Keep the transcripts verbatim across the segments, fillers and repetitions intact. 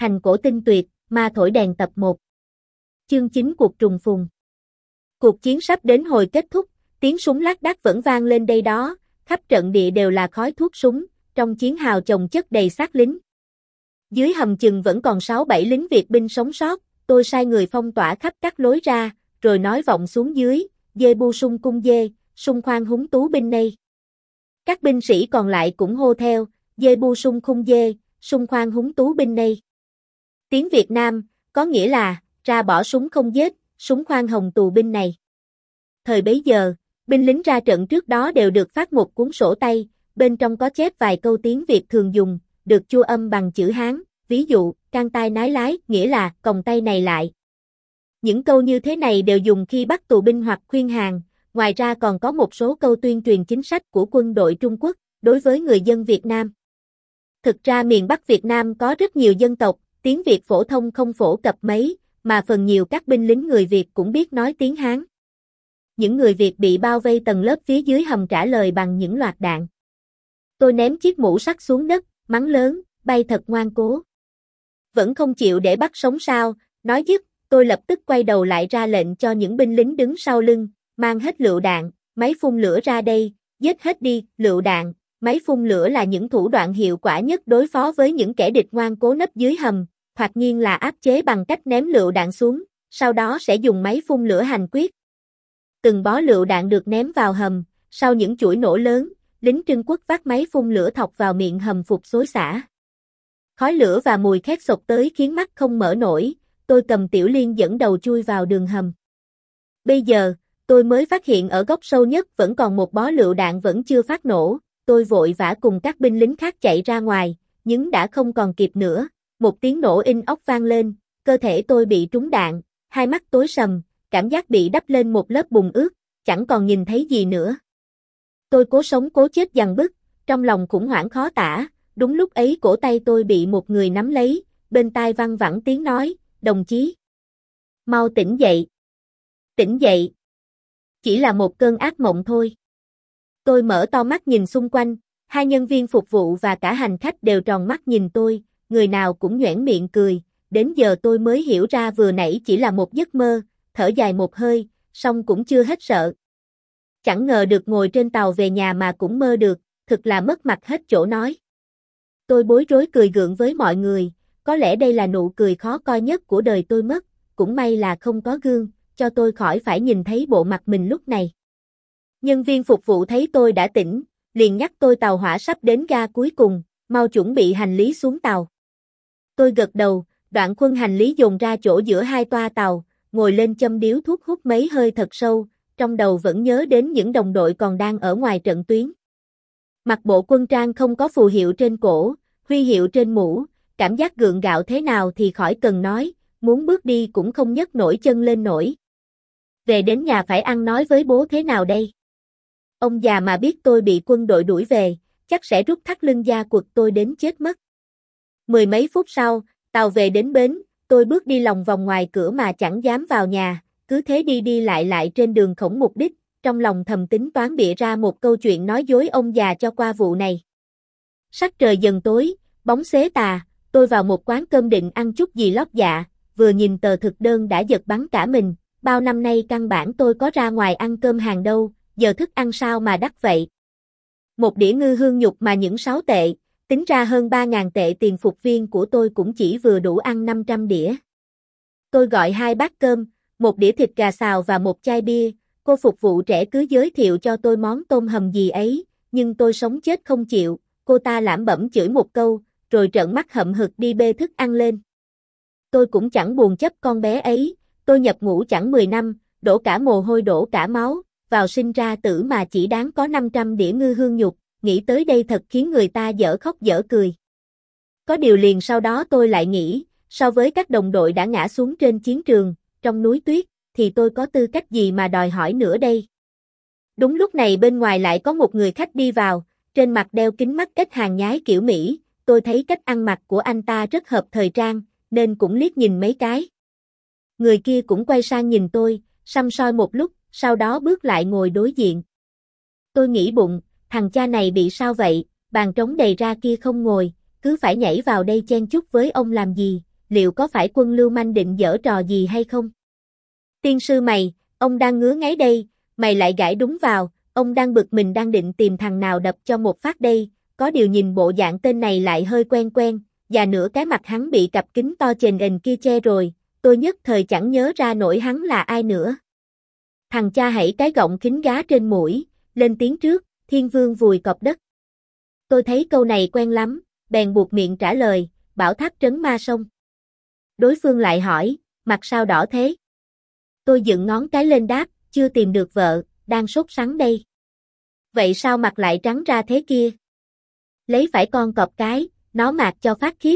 Thành cổ tinh tuyệt, ma thổi đèn tập một. Chương chín cuộc trùng phùng. Cuộc chiến sắp đến hồi kết thúc, tiếng súng lác đác vẫn vang lên đây đó, khắp trận địa đều là khói thuốc súng, trong chiến hào chồng chất đầy xác lính. Dưới hầm chừng vẫn còn sáu bảy lính Việt binh sống sót, tôi sai người phong tỏa khắp các lối ra, rồi nói vọng xuống dưới, dê bu sung cung dê, sung khoan húng tú binh này. Các binh sĩ còn lại cũng hô theo, dê bu sung khung dê, sung khoan húng tú binh này. Tiếng Việt Nam, có nghĩa là, ra bỏ súng không giết, súng khoan hồng tù binh này. Thời bấy giờ, binh lính ra trận trước đó đều được phát một cuốn sổ tay, bên trong có chép vài câu tiếng Việt thường dùng, được chu âm bằng chữ Hán, ví dụ, can tai nái lái, nghĩa là, còng tay này lại. Những câu như thế này đều dùng khi bắt tù binh hoặc khuyên hàng, ngoài ra còn có một số câu tuyên truyền chính sách của quân đội Trung Quốc, đối với người dân Việt Nam. Thực ra miền Bắc Việt Nam có rất nhiều dân tộc, tiếng Việt phổ thông không phổ cập mấy, mà phần nhiều các binh lính người Việt cũng biết nói tiếng Hán. Những người Việt bị bao vây tầng lớp phía dưới hầm trả lời bằng những loạt đạn. Tôi ném chiếc mũ sắt xuống đất, mắng lớn, bay thật ngoan cố. Vẫn không chịu để bắt sống sao, nói dứt, tôi lập tức quay đầu lại ra lệnh cho những binh lính đứng sau lưng, mang hết lựu đạn, máy phun lửa ra đây, giết hết đi, lựu đạn, máy phun lửa là những thủ đoạn hiệu quả nhất đối phó với những kẻ địch ngoan cố nấp dưới hầm, thoạt nhiên là áp chế bằng cách ném lựu đạn xuống, sau đó sẽ dùng máy phun lửa hành quyết. Từng bó lựu đạn được ném vào hầm, sau những chuỗi nổ lớn, lính Trung Quốc vác máy phun lửa thọc vào miệng hầm phục xối xả. Khói lửa và mùi khét sộc tới khiến mắt không mở nổi, tôi cầm tiểu liên dẫn đầu chui vào đường hầm. Bây giờ, tôi mới phát hiện ở góc sâu nhất vẫn còn một bó lựu đạn vẫn chưa phát nổ, tôi vội vã cùng các binh lính khác chạy ra ngoài, nhưng đã không còn kịp nữa, một tiếng nổ inh ốc vang lên, cơ thể tôi bị trúng đạn, hai mắt tối sầm, cảm giác bị đắp lên một lớp bùn ướt, chẳng còn nhìn thấy gì nữa. Tôi cố sống cố chết giằng bức, trong lòng khủng hoảng khó tả, đúng lúc ấy cổ tay tôi bị một người nắm lấy, bên tai văng vẳng tiếng nói, đồng chí. Mau tỉnh dậy. Tỉnh dậy. Chỉ là một cơn ác mộng thôi. Tôi mở to mắt nhìn xung quanh, hai nhân viên phục vụ và cả hành khách đều tròn mắt nhìn tôi, người nào cũng nhoẻn miệng cười, đến giờ tôi mới hiểu ra vừa nãy chỉ là một giấc mơ, thở dài một hơi, song cũng chưa hết sợ. Chẳng ngờ được ngồi trên tàu về nhà mà cũng mơ được, thực là mất mặt hết chỗ nói. Tôi bối rối cười gượng với mọi người, có lẽ đây là nụ cười khó coi nhất của đời tôi mất, cũng may là không có gương, cho tôi khỏi phải nhìn thấy bộ mặt mình lúc này. Nhân viên phục vụ thấy tôi đã tỉnh, liền nhắc tôi tàu hỏa sắp đến ga cuối cùng, mau chuẩn bị hành lý xuống tàu. Tôi gật đầu, đoạn khuân hành lý dồn ra chỗ giữa hai toa tàu, ngồi lên châm điếu thuốc hút mấy hơi thật sâu, trong đầu vẫn nhớ đến những đồng đội còn đang ở ngoài trận tuyến. Mặc bộ quân trang không có phù hiệu trên cổ, huy hiệu trên mũ, cảm giác gượng gạo thế nào thì khỏi cần nói, muốn bước đi cũng không nhấc nổi chân lên nổi. Về đến nhà phải ăn nói với bố thế nào đây? Ông già mà biết tôi bị quân đội đuổi về, chắc sẽ rút thắt lưng da quật tôi đến chết mất. Mười mấy phút sau, tàu về đến bến, tôi bước đi lòng vòng ngoài cửa mà chẳng dám vào nhà, cứ thế đi đi lại lại trên đường khổng mục đích, trong lòng thầm tính toán bịa ra một câu chuyện nói dối ông già cho qua vụ này. Sắc trời dần tối, bóng xế tà, tôi vào một quán cơm định ăn chút gì lót dạ, vừa nhìn tờ thực đơn đã giật bắn cả mình, bao năm nay căn bản tôi có ra ngoài ăn cơm hàng đâu, giờ thức ăn sao mà đắt vậy. Một đĩa ngư hương nhục mà những sáu tệ, tính ra hơn ba ngàn tệ tiền phục viên của tôi cũng chỉ vừa đủ ăn năm trăm đĩa. Tôi gọi hai bát cơm, một đĩa thịt gà xào và một chai bia, cô phục vụ trẻ cứ giới thiệu cho tôi món tôm hầm gì ấy, nhưng tôi sống chết không chịu, cô ta lẩm bẩm chửi một câu, rồi trợn mắt hậm hực đi bê thức ăn lên. Tôi cũng chẳng buồn chấp con bé ấy, tôi nhập ngũ chẳng mười năm, đổ cả mồ hôi đổ cả máu, vào sinh ra tử mà chỉ đáng có năm trăm đĩa ngư hương nhục, nghĩ tới đây thật khiến người ta dở khóc dở cười. Có điều liền sau đó tôi lại nghĩ, so với các đồng đội đã ngã xuống trên chiến trường, trong núi tuyết, thì tôi có tư cách gì mà đòi hỏi nữa đây. Đúng lúc này bên ngoài lại có một người khách đi vào, trên mặt đeo kính mắt ít hàng nhái kiểu Mỹ, tôi thấy cách ăn mặc của anh ta rất hợp thời trang, nên cũng liếc nhìn mấy cái. Người kia cũng quay sang nhìn tôi, săm soi một lúc, sau đó bước lại ngồi đối diện. Tôi nghĩ bụng, thằng cha này bị sao vậy, bàn trống đầy ra kia không ngồi, cứ phải nhảy vào đây chen chúc với ông làm gì, liệu có phải quân lưu manh định giở trò gì hay không? Tiên sư mày, ông đang ngứa ngáy đây, mày lại gãi đúng vào, ông đang bực mình đang định tìm thằng nào đập cho một phát đây, có điều nhìn bộ dạng tên này lại hơi quen quen, và nửa cái mặt hắn bị cặp kính to chền ền kia che rồi, tôi nhất thời chẳng nhớ ra nổi hắn là ai nữa. Thằng cha hãy cái gọng kính gá trên mũi, lên tiếng trước, Thiên Vương vùi cọp đất. Tôi thấy câu này quen lắm, bèn buộc miệng trả lời, Bảo Tháp trấn ma sông. Đối phương lại hỏi, mặt sao đỏ thế? Tôi dựng ngón cái lên đáp, chưa tìm được vợ, đang sốt sắng đây. Vậy sao mặt lại trắng ra thế kia? Lấy phải con cọp cái, nó mạt cho phát khiếp.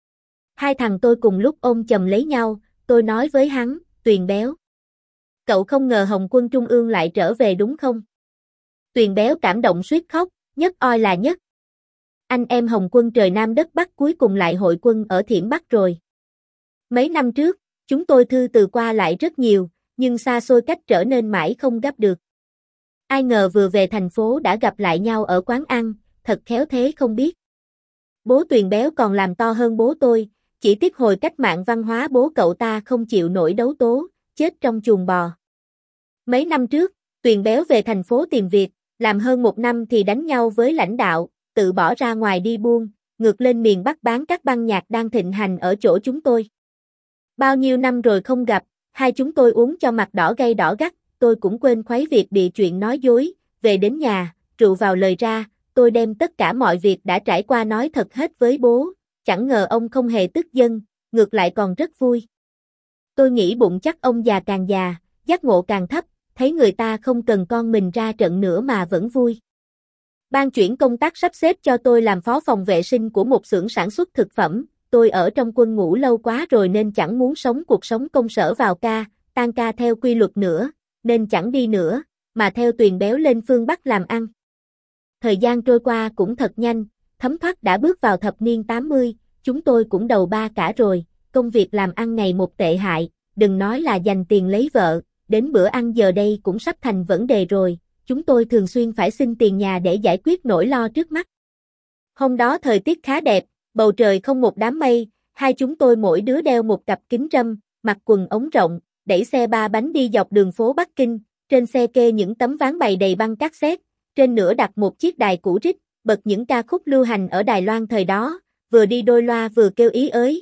Hai thằng tôi cùng lúc ôm chầm lấy nhau, tôi nói với hắn, Tuyền béo. Cậu không ngờ Hồng quân Trung ương lại trở về đúng không? Tuyền béo cảm động suýt khóc, nhất oi là nhất. Anh em Hồng quân trời Nam đất Bắc cuối cùng lại hội quân ở Thiểm Bắc rồi. Mấy năm trước, chúng tôi thư từ qua lại rất nhiều, nhưng xa xôi cách trở nên mãi không gấp được. Ai ngờ vừa về thành phố đã gặp lại nhau ở quán ăn, thật khéo thế không biết. Bố Tuyền béo còn làm to hơn bố tôi, chỉ tiếc hồi cách mạng văn hóa bố cậu ta không chịu nổi đấu tố, chết trong chuồng bò. Mấy năm trước, Tuyền béo về thành phố tìm việc, làm hơn một năm thì đánh nhau với lãnh đạo, tự bỏ ra ngoài đi buôn, ngược lên miền Bắc bán các băng nhạc đang thịnh hành ở chỗ chúng tôi. Bao nhiêu năm rồi không gặp, hai chúng tôi uống cho mặt đỏ gay đỏ gắt, tôi cũng quên khuấy việc bị chuyện nói dối, về đến nhà, rượu vào lời ra, tôi đem tất cả mọi việc đã trải qua nói thật hết với bố, chẳng ngờ ông không hề tức giận, ngược lại còn rất vui. Tôi nghĩ bụng chắc ông già càng già, giác ngộ càng thấp, thấy người ta không cần con mình ra trận nữa mà vẫn vui. Ban chuyển công tác sắp xếp cho tôi làm phó phòng vệ sinh của một xưởng sản xuất thực phẩm, tôi ở trong quân ngũ lâu quá rồi nên chẳng muốn sống cuộc sống công sở vào ca, tan ca theo quy luật nữa, nên chẳng đi nữa, mà theo Tuyền béo lên phương Bắc làm ăn. Thời gian trôi qua cũng thật nhanh, thấm thoát đã bước vào thập niên tám mươi, chúng tôi cũng đầu ba cả rồi, công việc làm ăn ngày một tệ hại, đừng nói là dành tiền lấy vợ, đến bữa ăn giờ đây cũng sắp thành vấn đề rồi, chúng tôi thường xuyên phải xin tiền nhà để giải quyết nỗi lo trước mắt. Hôm đó thời tiết khá đẹp, bầu trời không một đám mây, hai chúng tôi mỗi đứa đeo một cặp kính râm, mặc quần ống rộng, đẩy xe ba bánh đi dọc đường phố Bắc Kinh, trên xe kê những tấm ván bày đầy băng cassette, trên nửa đặt một chiếc đài cũ rích, bật những ca khúc lưu hành ở Đài Loan thời đó, vừa đi đôi loa vừa kêu ý ới.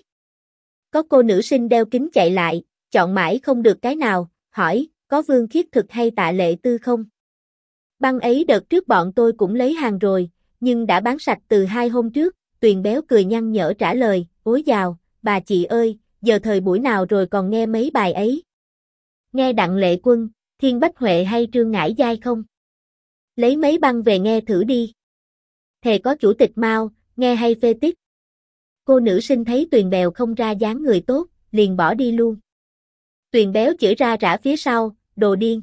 Có cô nữ sinh đeo kính chạy lại, chọn mãi không được cái nào, hỏi, có Vương Khiết Thực hay Tạ Lệ Tư không? Băng ấy đợt trước bọn tôi cũng lấy hàng rồi, nhưng đã bán sạch từ hai hôm trước, Tuyền béo cười nhăn nhở trả lời, ối dào, bà chị ơi, giờ thời buổi nào rồi còn nghe mấy bài ấy? Nghe Đặng Lệ Quân, Thiên Bách Huệ hay Trương Ngải Giai không? Lấy mấy băng về nghe thử đi. Thề có chủ tịch Mao, nghe hay phê tích. Cô nữ sinh thấy Tuyền béo không ra dáng người tốt, liền bỏ đi luôn. Tuyền béo chửi ra rã phía sau, đồ điên.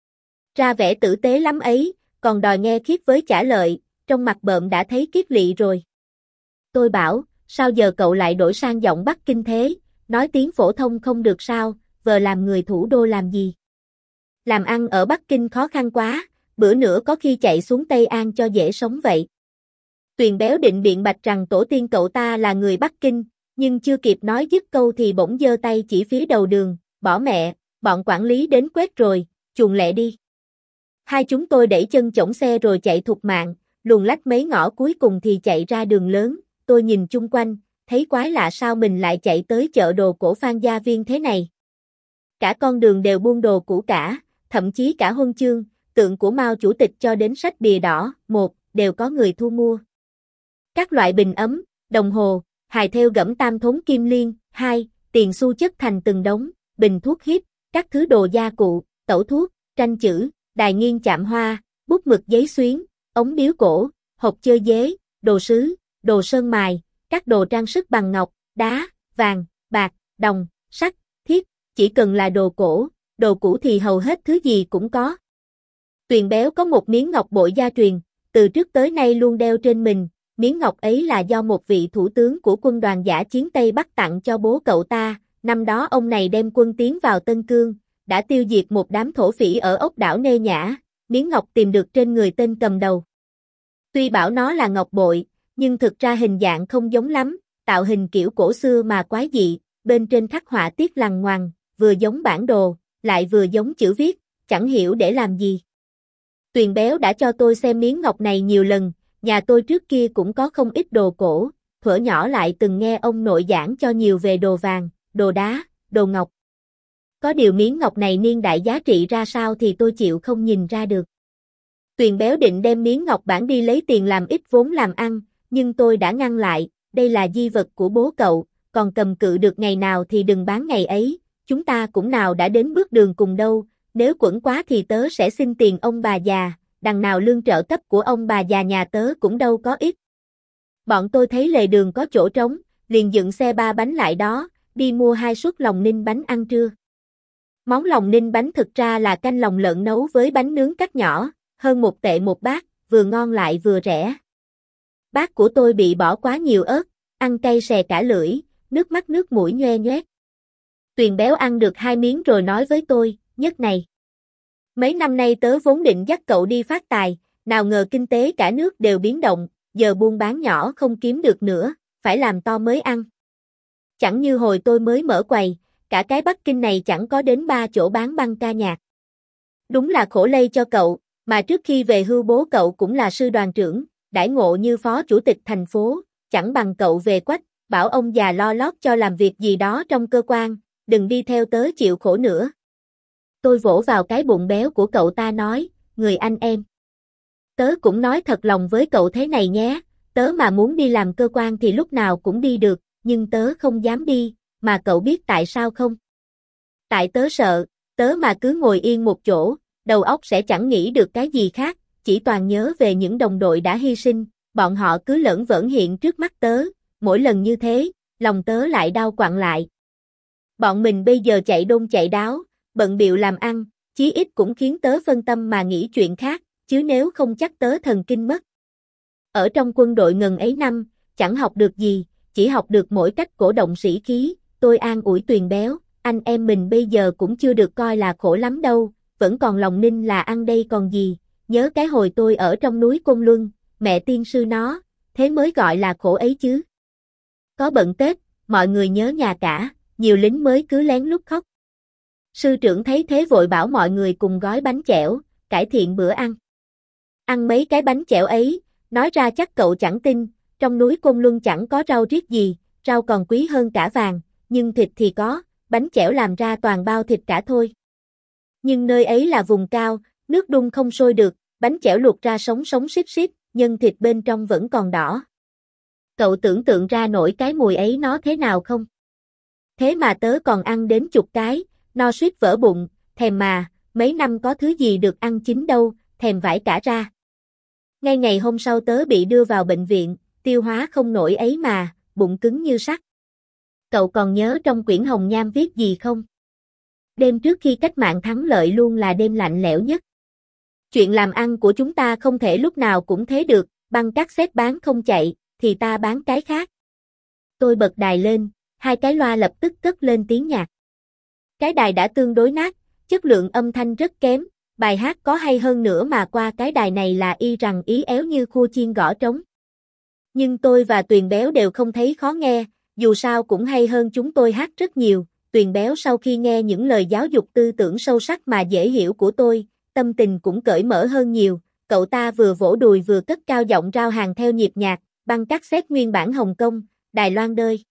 Ra vẻ tử tế lắm ấy, còn đòi nghe Khiết với trả lợi, trong mặt bợm đã thấy kiết lị rồi. Tôi bảo, sao giờ cậu lại đổi sang giọng Bắc Kinh thế, nói tiếng phổ thông không được sao, vờ làm người thủ đô làm gì? Làm ăn ở Bắc Kinh khó khăn quá, bữa nữa có khi chạy xuống Tây An cho dễ sống vậy. Tuyền béo định biện bạch rằng tổ tiên cậu ta là người Bắc Kinh, nhưng chưa kịp nói dứt câu thì bỗng giơ tay chỉ phía đầu đường, bỏ mẹ, bọn quản lý đến quét rồi, chuồn lẹ đi. Hai chúng tôi đẩy chân chổng xe rồi chạy thục mạng, luồn lách mấy ngõ cuối cùng thì chạy ra đường lớn, tôi nhìn chung quanh, thấy quái lạ sao mình lại chạy tới chợ đồ cổ Phan Gia Viên thế này. Cả con đường đều buôn đồ cũ cả, thậm chí cả huân chương, tượng của Mao Chủ tịch cho đến sách bìa đỏ, một, đều có người thu mua. Các loại bình ấm, đồng hồ, hài thêu gẫm tam thốn kim liên, hai, tiền xu chất thành từng đống, bình thuốc hít, các thứ đồ gia cụ, tẩu thuốc, tranh chữ, đài nghiêng chạm hoa, bút mực giấy xuyến, ống điếu cổ, hộp chơi dế, đồ sứ, đồ sơn mài, các đồ trang sức bằng ngọc, đá, vàng, bạc, đồng, sắt, thiết, chỉ cần là đồ cổ, đồ cũ thì hầu hết thứ gì cũng có. Tuyền béo có một miếng ngọc bội gia truyền, từ trước tới nay luôn đeo trên mình, miếng ngọc ấy là do một vị thủ tướng của quân đoàn dã chiến Tây Bắc tặng cho bố cậu ta, năm đó ông này đem quân tiến vào Tân Cương, đã tiêu diệt một đám thổ phỉ ở ốc đảo Nê Nhã, miếng ngọc tìm được trên người tên cầm đầu. Tuy bảo nó là ngọc bội, nhưng thực ra hình dạng không giống lắm, tạo hình kiểu cổ xưa mà quái dị, bên trên khắc họa tiết lằn ngoằn, vừa giống bản đồ, lại vừa giống chữ viết, chẳng hiểu để làm gì. Tuyền béo đã cho tôi xem miếng ngọc này nhiều lần, nhà tôi trước kia cũng có không ít đồ cổ, thuở nhỏ lại từng nghe ông nội giảng cho nhiều về đồ vàng, đồ đá, đồ ngọc. Có điều miếng ngọc này niên đại giá trị ra sao thì tôi chịu không nhìn ra được. Tuyền béo định đem miếng ngọc bản đi lấy tiền làm ít vốn làm ăn, nhưng tôi đã ngăn lại, đây là di vật của bố cậu, còn cầm cự được ngày nào thì đừng bán ngày ấy, chúng ta cũng nào đã đến bước đường cùng đâu, nếu quẫn quá thì tớ sẽ xin tiền ông bà già, đằng nào lương trợ cấp của ông bà già nhà tớ cũng đâu có ít. Bọn tôi thấy lề đường có chỗ trống, liền dựng xe ba bánh lại đó, đi mua hai suất lòng ninh bánh ăn trưa. Món lòng ninh bánh thực ra là canh lòng lợn nấu với bánh nướng cắt nhỏ, hơn một tệ một bát, vừa ngon lại vừa rẻ. Bát của tôi bị bỏ quá nhiều ớt, ăn cay xè cả lưỡi, nước mắt nước mũi nhoe nhoét. Tuyền béo ăn được hai miếng rồi nói với tôi, Nhất này. Mấy năm nay tớ vốn định dắt cậu đi phát tài, nào ngờ kinh tế cả nước đều biến động, giờ buôn bán nhỏ không kiếm được nữa, phải làm to mới ăn. Chẳng như hồi tôi mới mở quầy, cả cái Bắc Kinh này chẳng có đến ba chỗ bán băng ca nhạc. Đúng là khổ lây cho cậu, mà trước khi về hưu bố cậu cũng là sư đoàn trưởng, đãi ngộ như phó chủ tịch thành phố, chẳng bằng cậu về quách, bảo ông già lo lót cho làm việc gì đó trong cơ quan, đừng đi theo tớ chịu khổ nữa. Tôi vỗ vào cái bụng béo của cậu ta nói, người anh em. Tớ cũng nói thật lòng với cậu thế này nhé, tớ mà muốn đi làm cơ quan thì lúc nào cũng đi được, nhưng tớ không dám đi, mà cậu biết tại sao không? Tại tớ sợ, tớ mà cứ ngồi yên một chỗ, đầu óc sẽ chẳng nghĩ được cái gì khác, chỉ toàn nhớ về những đồng đội đã hy sinh, bọn họ cứ lởn vởn hiện trước mắt tớ, mỗi lần như thế, lòng tớ lại đau quặn lại. Bọn mình bây giờ chạy đôn chạy đáo, bận bịu làm ăn, chí ít cũng khiến tớ phân tâm mà nghĩ chuyện khác, chứ nếu không chắc tớ thần kinh mất. Ở trong quân đội ngần ấy năm, chẳng học được gì, chỉ học được mỗi cách cổ động sĩ khí, tôi an ủi Tuyền béo, anh em mình bây giờ cũng chưa được coi là khổ lắm đâu, vẫn còn lòng ninh là ăn đây còn gì, nhớ cái hồi tôi ở trong núi Côn Luân, mẹ tiên sư nó, thế mới gọi là khổ ấy chứ. Có bận Tết, mọi người nhớ nhà cả, nhiều lính mới cứ lén lút khóc. Sư trưởng thấy thế vội bảo mọi người cùng gói bánh chẻo, cải thiện bữa ăn. Ăn mấy cái bánh chẻo ấy, nói ra chắc cậu chẳng tin, trong núi Côn Luân chẳng có rau riết gì, rau còn quý hơn cả vàng, nhưng thịt thì có, bánh chẻo làm ra toàn bao thịt cả thôi. Nhưng nơi ấy là vùng cao, nước đun không sôi được, bánh chẻo luộc ra sống sống xíp xíp, nhưng thịt bên trong vẫn còn đỏ. Cậu tưởng tượng ra nổi cái mùi ấy nó thế nào không? Thế mà tớ còn ăn đến chục cái, no suýt vỡ bụng, thèm mà, mấy năm có thứ gì được ăn chín đâu, thèm vãi cả ra. Ngay ngày hôm sau tớ bị đưa vào bệnh viện, tiêu hóa không nổi ấy mà, bụng cứng như sắt. Cậu còn nhớ trong quyển hồng nham viết gì không? Đêm trước khi cách mạng thắng lợi luôn là đêm lạnh lẽo nhất. Chuyện làm ăn của chúng ta không thể lúc nào cũng thế được, băng cassette bán không chạy, thì ta bán cái khác. Tôi bật đài lên, hai cái loa lập tức cất lên tiếng nhạc. Cái đài đã tương đối nát, chất lượng âm thanh rất kém, bài hát có hay hơn nữa mà qua cái đài này là y rằng ý éo như khua chiên gõ trống. Nhưng tôi và Tuyền béo đều không thấy khó nghe, dù sao cũng hay hơn chúng tôi hát rất nhiều. Tuyền béo sau khi nghe những lời giáo dục tư tưởng sâu sắc mà dễ hiểu của tôi, tâm tình cũng cởi mở hơn nhiều, cậu ta vừa vỗ đùi vừa cất cao giọng rao hàng theo nhịp nhạc, băng cassette nguyên bản Hồng Kông, Đài Loan đơi.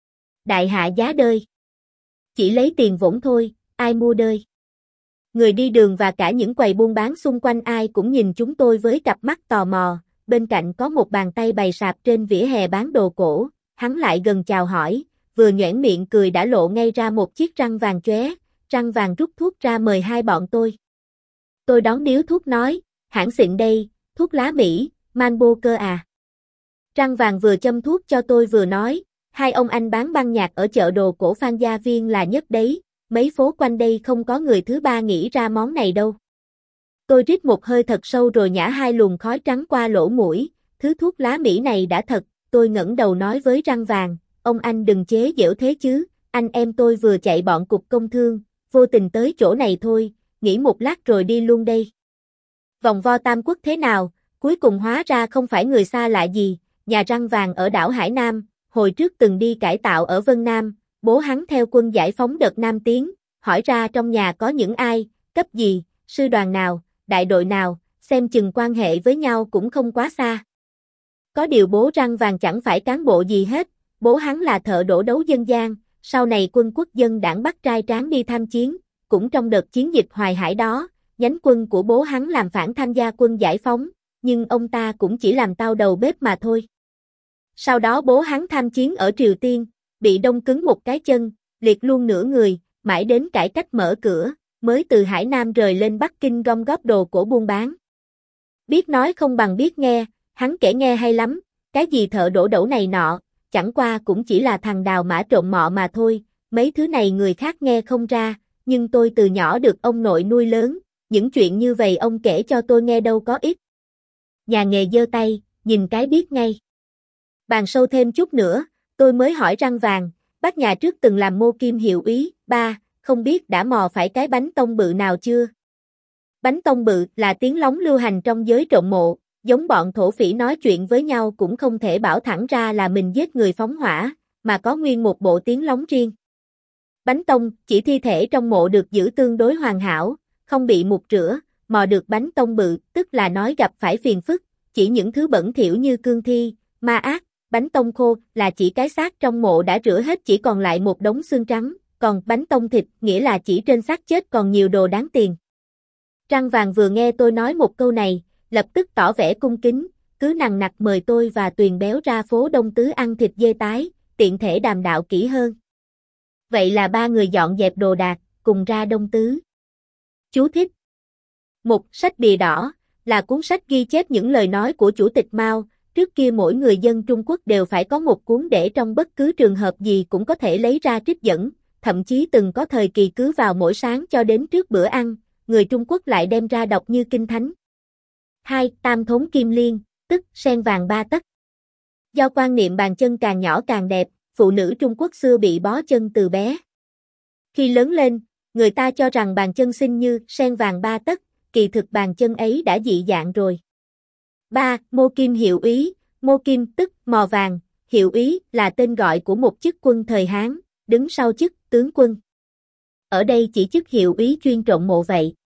Đại hạ giá đơi. Chỉ lấy tiền vỗn thôi, ai mua đơi. Người đi đường và cả những quầy buôn bán xung quanh ai cũng nhìn chúng tôi với cặp mắt tò mò, bên cạnh có một bàn tay bày sạp trên vỉa hè bán đồ cổ, hắn lại gần chào hỏi, vừa nhoẻn miệng cười đã lộ ngay ra một chiếc răng vàng chóe, răng vàng rút thuốc ra mời hai bọn tôi. Tôi đón điếu thuốc nói, hãng xịn đây, thuốc lá Mỹ, Marlboro cơ à. Răng vàng vừa châm thuốc cho tôi vừa nói, hai ông anh bán băng nhạc ở chợ đồ cổ Phan Gia Viên là nhất đấy, mấy phố quanh đây không có người thứ ba nghĩ ra món này đâu. Tôi rít một hơi thật sâu rồi nhả hai luồng khói trắng qua lỗ mũi, thứ thuốc lá Mỹ này đã thật, tôi ngẩng đầu nói với răng vàng, ông anh đừng chế giễu thế chứ, anh em tôi vừa chạy bọn cục công thương, vô tình tới chỗ này thôi, nghỉ một lát rồi đi luôn đây. Vòng vo Tam Quốc thế nào, cuối cùng hóa ra không phải người xa lạ gì, nhà răng vàng ở đảo Hải Nam, hồi trước từng đi cải tạo ở Vân Nam, bố hắn theo quân giải phóng đợt Nam tiến, hỏi ra trong nhà có những ai, cấp gì, sư đoàn nào, đại đội nào, xem chừng quan hệ với nhau cũng không quá xa. Có điều bố Răng Vàng chẳng phải cán bộ gì hết, bố hắn là thợ đổ đấu dân gian, sau này quân quốc dân đảng bắt trai tráng đi tham chiến, cũng trong đợt chiến dịch Hoài Hải đó, nhánh quân của bố hắn làm phản tham gia quân giải phóng, nhưng ông ta cũng chỉ làm tao đầu bếp mà thôi. Sau đó bố hắn tham chiến ở Triều Tiên, bị đông cứng một cái chân, liệt luôn nửa người, mãi đến cải cách mở cửa, mới từ Hải Nam rời lên Bắc Kinh gom góp đồ cổ buôn bán. Biết nói không bằng biết nghe, hắn kể nghe hay lắm, cái gì thợ đổ đẩu này nọ, chẳng qua cũng chỉ là thằng đào mã trộn mọ mà thôi, mấy thứ này người khác nghe không ra, nhưng tôi từ nhỏ được ông nội nuôi lớn, những chuyện như vậy ông kể cho tôi nghe đâu có ít. Nhà nghề giơ tay, nhìn cái biết ngay. Bàn sâu thêm chút nữa, tôi mới hỏi Răng Vàng, bác nhà trước từng làm mô kim hiệu úy, ba, không biết đã mò phải cái bánh tông bự nào chưa? Bánh tông bự là tiếng lóng lưu hành trong giới trộm mộ, giống bọn thổ phỉ nói chuyện với nhau cũng không thể bảo thẳng ra là mình giết người phóng hỏa, mà có nguyên một bộ tiếng lóng riêng. Bánh tông, chỉ thi thể trong mộ được giữ tương đối hoàn hảo, không bị mục rửa, mò được bánh tông bự, tức là nói gặp phải phiền phức, chỉ những thứ bẩn thỉu như cương thi, ma ác, bánh tông khô là chỉ cái xác trong mộ đã rửa hết chỉ còn lại một đống xương trắng, còn bánh tông thịt nghĩa là chỉ trên xác chết còn nhiều đồ đáng tiền. Răng Vàng vừa nghe tôi nói một câu này, lập tức tỏ vẻ cung kính, cứ nằng nặc mời tôi và Tuyền Béo ra phố Đông Tứ ăn thịt dê tái, tiện thể đàm đạo kỹ hơn. Vậy là ba người dọn dẹp đồ đạc, cùng ra Đông Tứ. Chú thích. Một sách bìa đỏ, là cuốn sách ghi chép những lời nói của Chủ tịch Mao, trước kia mỗi người dân Trung Quốc đều phải có một cuốn để trong bất cứ trường hợp gì cũng có thể lấy ra trích dẫn, thậm chí từng có thời kỳ cứ vào mỗi sáng cho đến trước bữa ăn, người Trung Quốc lại đem ra đọc như kinh thánh. Hai. Tam thốn kim liên, tức sen vàng ba tấc. Do quan niệm bàn chân càng nhỏ càng đẹp, phụ nữ Trung Quốc xưa bị bó chân từ bé. Khi lớn lên, người ta cho rằng bàn chân xinh như sen vàng ba tấc, kỳ thực bàn chân ấy đã dị dạng rồi. ba. Mô kim hiệu úy, mô kim tức mò vàng, hiệu úy là tên gọi của một chức quân thời Hán, đứng sau chức tướng quân. Ở đây chỉ chức hiệu úy chuyên trộn mộ vậy.